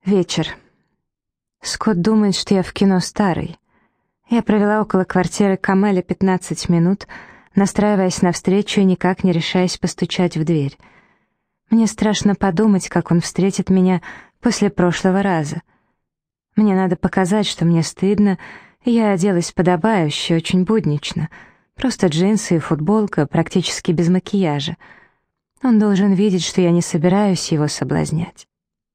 Вечер. Скотт думает, что я в кино старый. Я провела около квартиры Камеля 15 минут, настраиваясь на встречу и никак не решаясь постучать в дверь. Мне страшно подумать, как он встретит меня после прошлого раза. Мне надо показать, что мне стыдно, и я оделась подобающе, очень буднично. Просто джинсы и футболка, практически без макияжа. Он должен видеть, что я не собираюсь его соблазнять.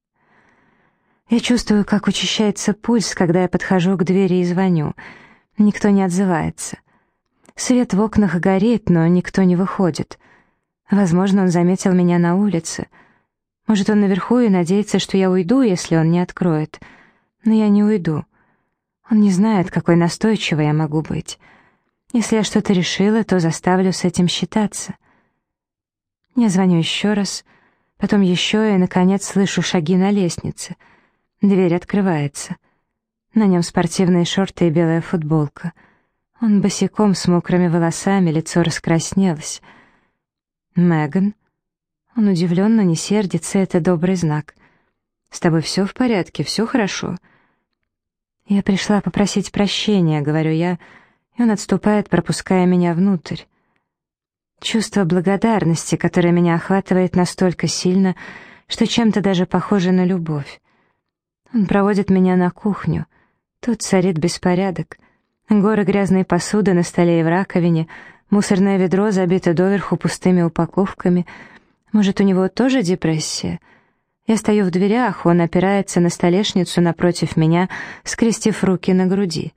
Я чувствую, как учащается пульс, когда я подхожу к двери и звоню. Никто не отзывается. Свет в окнах горит, но никто не выходит. Возможно, он заметил меня на улице. Может, он наверху и надеется, что я уйду, если он не откроет. Но я не уйду. Он не знает, какой настойчивой я могу быть. Если я что-то решила, то заставлю с этим считаться. Я звоню еще раз, потом еще и, наконец, слышу шаги на лестнице. Дверь открывается. На нем спортивные шорты и белая футболка. Он босиком с мокрыми волосами, лицо раскраснелось. «Меган?» Он удивленно не сердится, это добрый знак. «С тобой все в порядке, все хорошо?» «Я пришла попросить прощения», — говорю я, и он отступает, пропуская меня внутрь. Чувство благодарности, которое меня охватывает настолько сильно, что чем-то даже похоже на любовь. Он проводит меня на кухню. Тут царит беспорядок. Горы грязной посуды на столе и в раковине, мусорное ведро забито доверху пустыми упаковками. Может, у него тоже депрессия? Я стою в дверях, он опирается на столешницу напротив меня, скрестив руки на груди.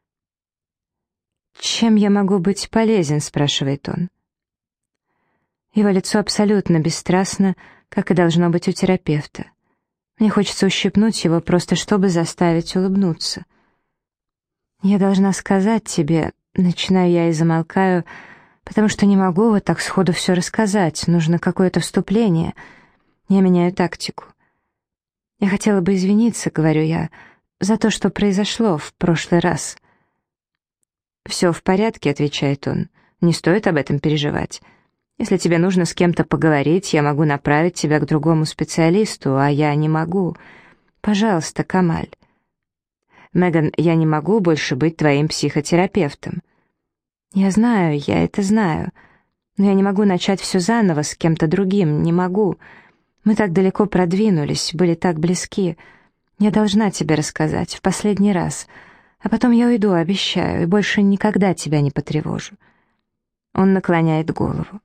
«Чем я могу быть полезен?» — спрашивает он. Его лицо абсолютно бесстрастно, как и должно быть у терапевта. Мне хочется ущипнуть его, просто чтобы заставить улыбнуться. «Я должна сказать тебе...» Начинаю я и замолкаю, потому что не могу вот так сходу все рассказать. Нужно какое-то вступление. Я меняю тактику. «Я хотела бы извиниться», — говорю я, — «за то, что произошло в прошлый раз». «Все в порядке», — отвечает он. «Не стоит об этом переживать. Если тебе нужно с кем-то поговорить, я могу направить тебя к другому специалисту, а я не могу. Пожалуйста, Камаль». «Меган, я не могу больше быть твоим психотерапевтом». «Я знаю, я это знаю. Но я не могу начать все заново с кем-то другим, не могу. Мы так далеко продвинулись, были так близки. Я должна тебе рассказать, в последний раз. А потом я уйду, обещаю, и больше никогда тебя не потревожу». Он наклоняет голову.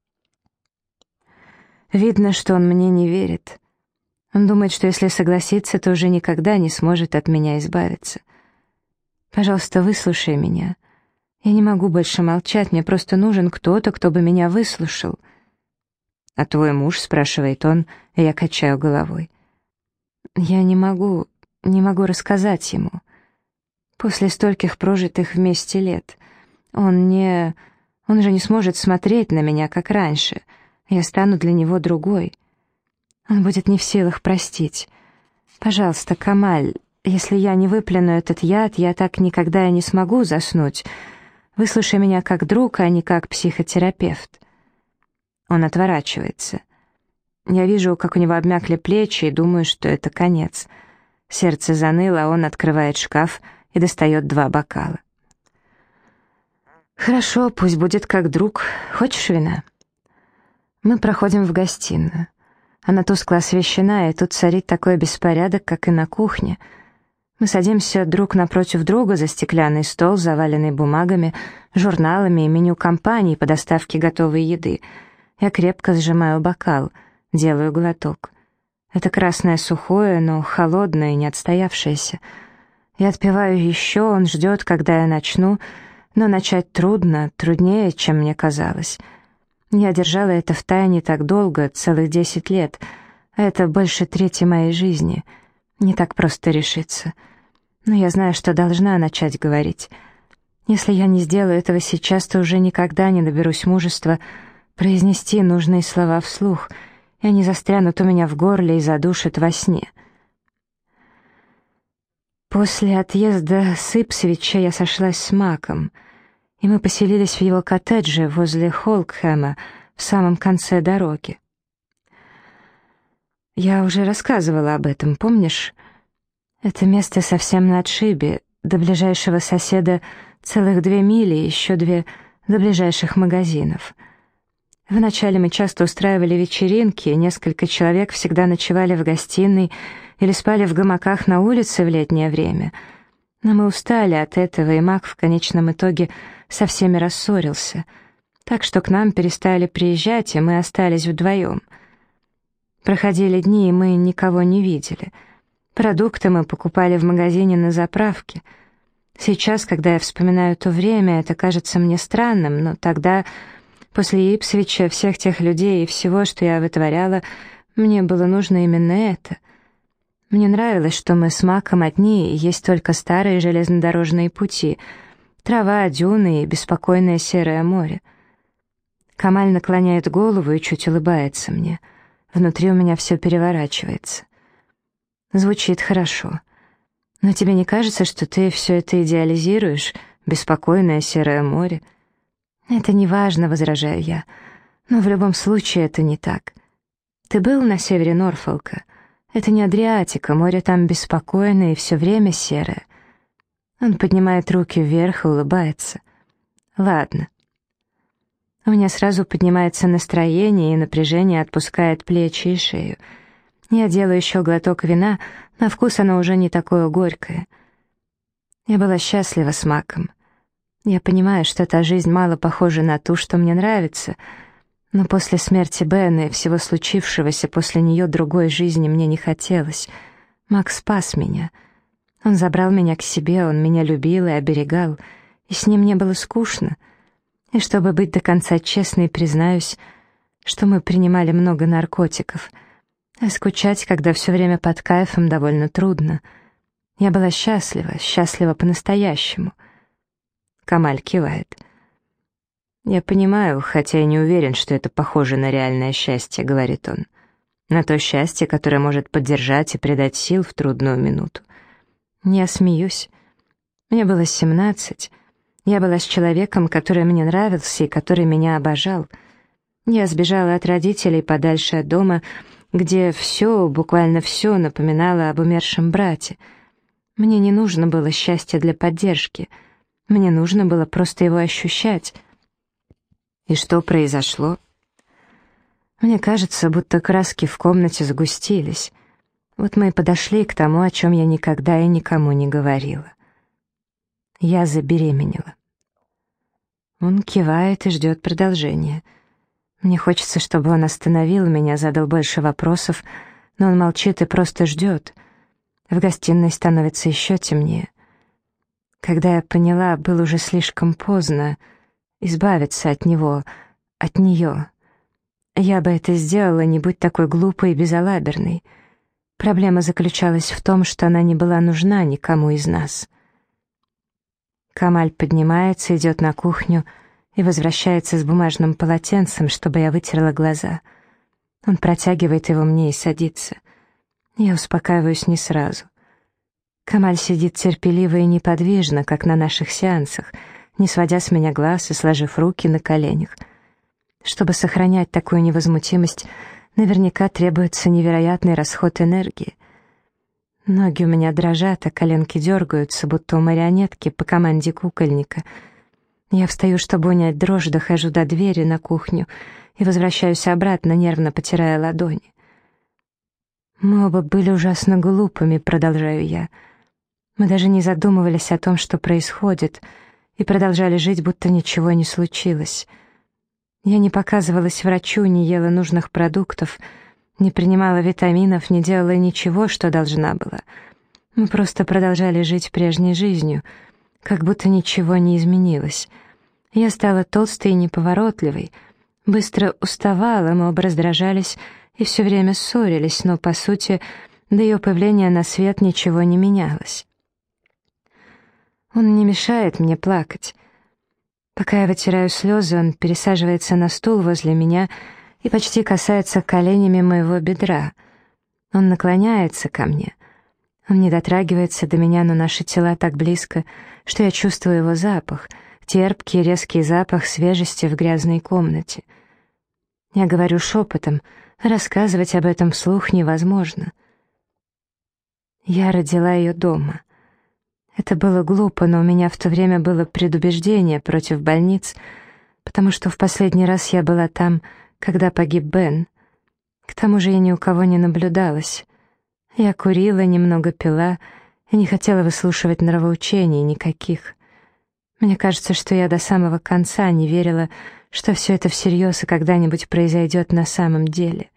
Видно, что он мне не верит. Он думает, что если согласится, то уже никогда не сможет от меня избавиться. «Пожалуйста, выслушай меня. Я не могу больше молчать, мне просто нужен кто-то, кто бы меня выслушал». «А твой муж?» — спрашивает он, и я качаю головой. «Я не могу рассказать ему. После стольких прожитых вместе лет. Он уже не сможет смотреть на меня, как раньше. Я стану для него другой. Он будет не в силах простить. Пожалуйста, Камаль, если я не выплюну этот яд, я так никогда и не смогу заснуть. Выслушай меня как друг, а не как психотерапевт». Он отворачивается. Я вижу, как у него обмякли плечи, и думаю, что это конец. Сердце заныло, а он открывает шкаф и достает 2 бокала. «Хорошо, пусть будет как друг. Хочешь вина?» Мы проходим в гостиную. Она тускло освещена, и тут царит такой беспорядок, как и на кухне. Мы садимся друг напротив друга за стеклянный стол, заваленный бумагами, журналами и меню компаний по доставке готовой еды. Я крепко сжимаю бокал, делаю глоток. Это красное сухое, но холодное и не отстоявшееся. Я отпиваю еще, он ждет, когда я начну, но начать трудно, труднее, чем мне казалось. Я держала это в тайне так долго, целых 10 лет, а это больше трети моей жизни. Не так просто решиться. Но я знаю, что должна начать говорить. Если я не сделаю этого сейчас, то уже никогда не наберусь мужества произнести нужные слова вслух, и они застрянут у меня в горле и задушат во сне. После отъезда с Ипсвича я сошлась с Маком, и мы поселились в его коттедже возле Холкхэма в самом конце дороги. Я уже рассказывала об этом, помнишь? Это место совсем на отшибе, до ближайшего соседа целых 2 мили, еще 2 до ближайших магазинов. Вначале мы часто устраивали вечеринки, несколько человек всегда ночевали в гостиной или спали в гамаках на улице в летнее время. Но мы устали от этого, и Мак в конечном итоге со всеми рассорился. Так что к нам перестали приезжать, и мы остались вдвоем. Проходили дни, и мы никого не видели. Продукты мы покупали в магазине на заправке. Сейчас, когда я вспоминаю то время, это кажется мне странным, но тогда, после Ипсвича, всех тех людей и всего, что я вытворяла, мне было нужно именно это. Мне нравилось, что мы с Маком одни, и есть только старые железнодорожные пути, трава, дюны и беспокойное серое море. Камаль наклоняет голову и чуть улыбается мне. Внутри у меня все переворачивается. Звучит хорошо. Но тебе не кажется, что ты все это идеализируешь, беспокойное серое море? Это не важно, возражаю я. Но в любом случае это не так. Ты был на севере Норфолка? Это не Адриатика, море там беспокойное и все время серое. Он поднимает руки вверх и улыбается. Ладно. У меня сразу поднимается настроение, и напряжение отпускает плечи и шею. Я делаю еще глоток вина, на вкус оно уже не такое горькое. Я была счастлива с Маком. Я понимаю, что эта жизнь мало похожа на ту, что мне нравится, но после смерти Бена и всего случившегося после нее другой жизни мне не хотелось. Мак спас меня. Он забрал меня к себе, он меня любил и оберегал, и с ним мне было скучно. И чтобы быть до конца честной, признаюсь, что мы принимали много наркотиков, а скучать, когда все время под кайфом, довольно трудно. Я была счастлива, счастлива по-настоящему. Камаль кивает. «Я понимаю, хотя и не уверен, что это похоже на реальное счастье», — говорит он. «На то счастье, которое может поддержать и придать сил в трудную минуту». Я смеюсь. Мне было 17. Я была с человеком, который мне нравился и который меня обожал. Я сбежала от родителей подальше от дома, где все, буквально все, напоминало об умершем брате. Мне не нужно было счастья для поддержки. Мне нужно было просто его ощущать. И что произошло? Мне кажется, будто краски в комнате сгустились. Вот мы и подошли к тому, о чем я никогда и никому не говорила. Я забеременела. Он кивает и ждет продолжения. Мне хочется, чтобы он остановил меня, задал больше вопросов, но он молчит и просто ждет. В гостиной становится еще темнее. Когда я поняла, было уже слишком поздно избавиться от него, от нее. Я бы это сделала, не будь такой глупой и безалаберной. Проблема заключалась в том, что она не была нужна никому из нас. Камаль поднимается, идет на кухню и возвращается с бумажным полотенцем, чтобы я вытерла глаза. Он протягивает его мне и садится. Я успокаиваюсь не сразу. Камаль сидит терпеливо и неподвижно, как на наших сеансах, не сводя с меня глаз и сложив руки на коленях. Чтобы сохранять такую невозмутимость, наверняка требуется невероятный расход энергии. Ноги у меня дрожат, а коленки дергаются, будто у марионетки по команде кукольника. Я встаю, чтобы унять дрожь, дохожу до двери на кухню и возвращаюсь обратно, нервно потирая ладони. Мы оба были ужасно глупыми, продолжаю я. Мы даже не задумывались о том, что происходит, и продолжали жить, будто ничего не случилось. Я не показывалась врачу, не ела нужных продуктов, не принимала витаминов, не делала ничего, что должна была. Мы просто продолжали жить прежней жизнью, как будто ничего не изменилось. Я стала толстой и неповоротливой, быстро уставала, мы оба раздражались и все время ссорились, но, по сути, до ее появления на свет ничего не менялось. Он не мешает мне плакать. Пока я вытираю слезы, он пересаживается на стул возле меня и почти касается коленями моего бедра. Он наклоняется ко мне. Он не дотрагивается до меня, но наши тела так близко, что я чувствую его запах, терпкий резкий запах свежести в грязной комнате. Я говорю шепотом, Рассказывать об этом вслух невозможно. Я родила ее дома. Это было глупо, но у меня в то время было предубеждение против больниц, потому что в последний раз я была там, когда погиб Бен. К тому же я ни у кого не наблюдалась. Я курила, немного пила и не хотела выслушивать нравоучений никаких. Мне кажется, что я до самого конца не верила, что все это всерьез и когда-нибудь произойдет на самом деле.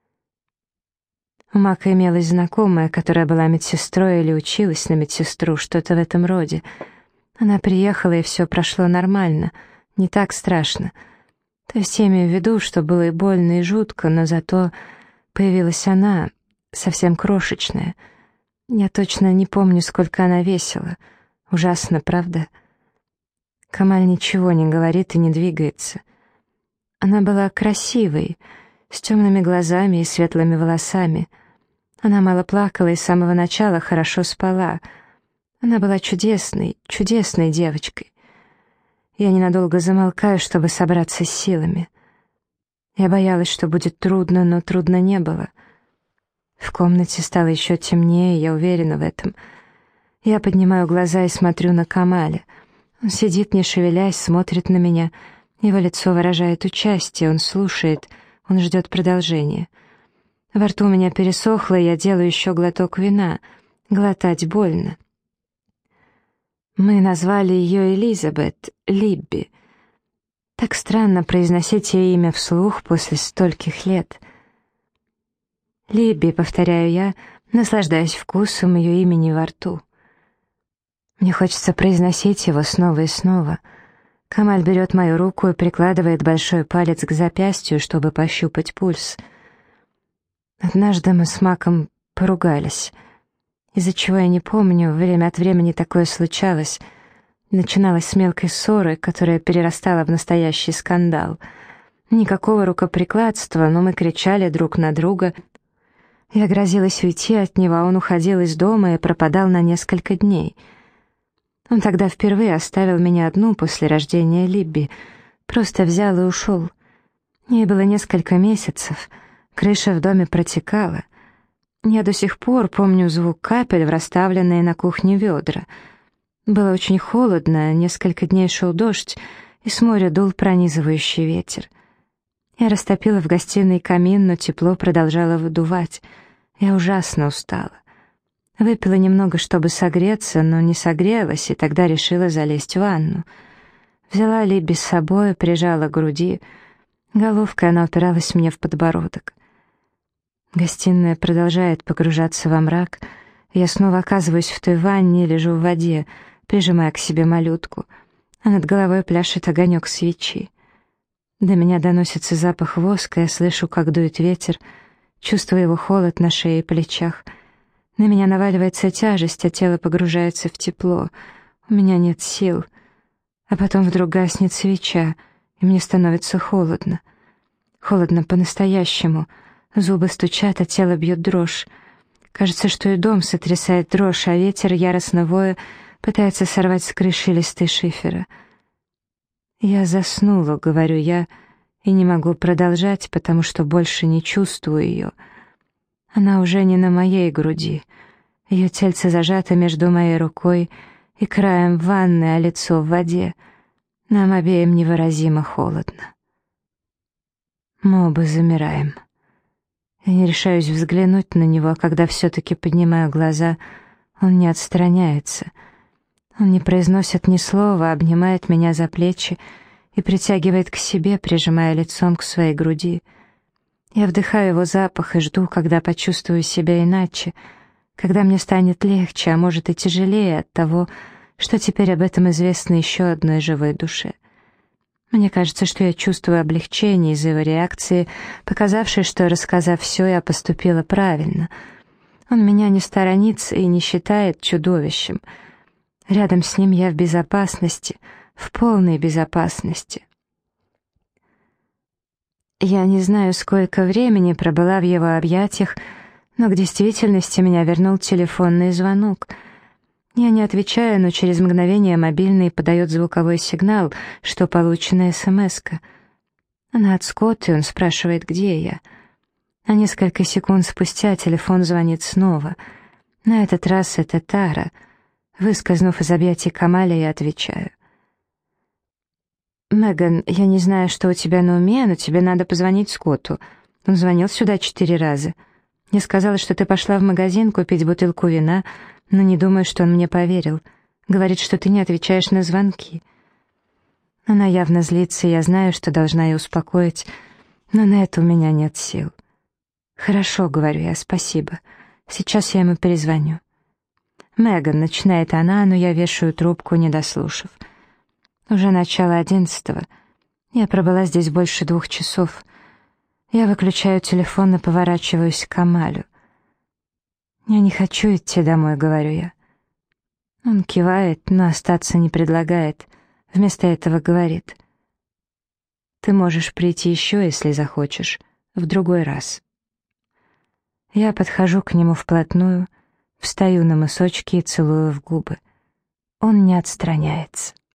У Мака имелась знакомая, которая была медсестрой или училась на медсестру, что-то в этом роде. Она приехала, и все прошло нормально, не так страшно. То есть я имею в виду, что было и больно, и жутко, но зато появилась она, совсем крошечная. Я точно не помню, сколько она весила. Ужасно, правда? Камаль ничего не говорит и не двигается. Она была красивой, с темными глазами и светлыми волосами. Она мало плакала и с самого начала хорошо спала. Она была чудесной, чудесной девочкой. Я ненадолго замолкаю, чтобы собраться с силами. Я боялась, что будет трудно, но трудно не было. В комнате стало еще темнее, я уверена в этом. Я поднимаю глаза и смотрю на Камаля. Он сидит, не шевелясь, смотрит на меня. Его лицо выражает участие, он слушает, он ждет продолжения. Во рту у меня пересохло, и я делаю еще глоток вина. Глотать больно. Мы назвали ее Элизабет, Либби. Так странно произносить ее имя вслух после стольких лет. Либби, повторяю я, наслаждаясь вкусом ее имени во рту. Мне хочется произносить его снова и снова. Камаль берет мою руку и прикладывает большой палец к запястью, чтобы пощупать пульс. Однажды мы с Маком поругались. Из-за чего я не помню, время от времени такое случалось. Начиналось с мелкой ссоры, которая перерастала в настоящий скандал. Никакого рукоприкладства, но мы кричали друг на друга. Я грозилась уйти от него, а он уходил из дома и пропадал на несколько дней. Он тогда впервые оставил меня одну после рождения Либби, просто взял и ушел. Ей было несколько месяцев, крыша в доме протекала. Я до сих пор помню звук капель в расставленные на кухне ведра. Было очень холодно, несколько дней шел дождь, и с моря дул пронизывающий ветер. Я растопила в гостиной камин, но тепло продолжало выдувать. Я ужасно устала. Выпила немного, чтобы согреться, но не согрелась, и тогда решила залезть в ванну. Взяла Либби с собой, прижала к груди. Головкой она упиралась мне в подбородок. Гостиная продолжает погружаться во мрак. Я снова оказываюсь в той ванне, лежу в воде, прижимая к себе малютку, а над головой пляшет огонек свечи. До меня доносится запах воска, я слышу, как дует ветер, чувствую его холод на шее и плечах. На меня наваливается тяжесть, а тело погружается в тепло. У меня нет сил. А потом вдруг гаснет свеча, и мне становится холодно. Холодно по-настоящему. Зубы стучат, а тело бьет дрожь. Кажется, что и дом сотрясает дрожь, а ветер, яростно воя, пытается сорвать с крыши листы шифера. «Я заснула», — говорю я, и не могу продолжать, потому что больше не чувствую ее. Она уже не на моей груди. Ее тельце зажато между моей рукой и краем ванны, а лицо в воде. Нам обеим невыразимо холодно. Мы оба замираем. Я не решаюсь взглянуть на него, а когда все-таки поднимаю глаза, он не отстраняется. Он не произносит ни слова, а обнимает меня за плечи и притягивает к себе, прижимая лицом к своей груди. Я вдыхаю его запах и жду, когда почувствую себя иначе, когда мне станет легче, а может и тяжелее от того, что теперь об этом известно еще одной живой душе. Мне кажется, что я чувствую облегчение из-за его реакции, показавшей, что, рассказав все, я поступила правильно. Он меня не сторонится и не считает чудовищем. Рядом с ним я в безопасности, в полной безопасности. Я не знаю, сколько времени пробыла в его объятиях, но к действительности меня вернул телефонный звонок. Я не отвечаю, но через мгновение мобильный подает звуковой сигнал, что получена СМС-ка. Она от Скотта, и он спрашивает, где я. А несколько секунд спустя телефон звонит снова. На этот раз это Тара. Выскользнув из объятий Камаля, я отвечаю. «Меган, я не знаю, что у тебя на уме, но тебе надо позвонить Скотту. Он звонил сюда 4 раза. Я сказала, что ты пошла в магазин купить бутылку вина, но не думаю, что он мне поверил. Говорит, что ты не отвечаешь на звонки». Она явно злится, и я знаю, что должна ее успокоить, но на это у меня нет сил. «Хорошо», — говорю я, — «спасибо. Сейчас я ему перезвоню». «Меган», — начинает она, но я вешаю трубку, не дослушав. Уже начало 11-го. Я пробыла здесь больше 2 часов. Я выключаю телефон и поворачиваюсь к Камалю. «Я не хочу идти домой», — говорю я. Он кивает, но остаться не предлагает. Вместо этого говорит: «Ты можешь прийти еще, если захочешь, в другой раз». Я подхожу к нему вплотную, встаю на мысочки и целую в губы. Он не отстраняется.